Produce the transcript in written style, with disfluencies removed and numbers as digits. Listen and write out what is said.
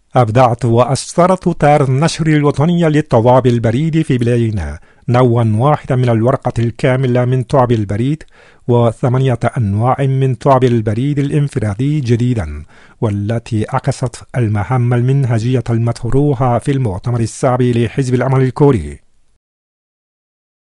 أبدعت وأصدرت تار النشر الوطنية للطوابع البريد في بلادنا نوعا واحدا من الورقة الكاملة من طابع البريد و8 أنواع من طابع البريد الانفرادي جديدا، والتي عكست المهام المنهجية المطروحة في المؤتمر السابع لحزب العمل الكوري.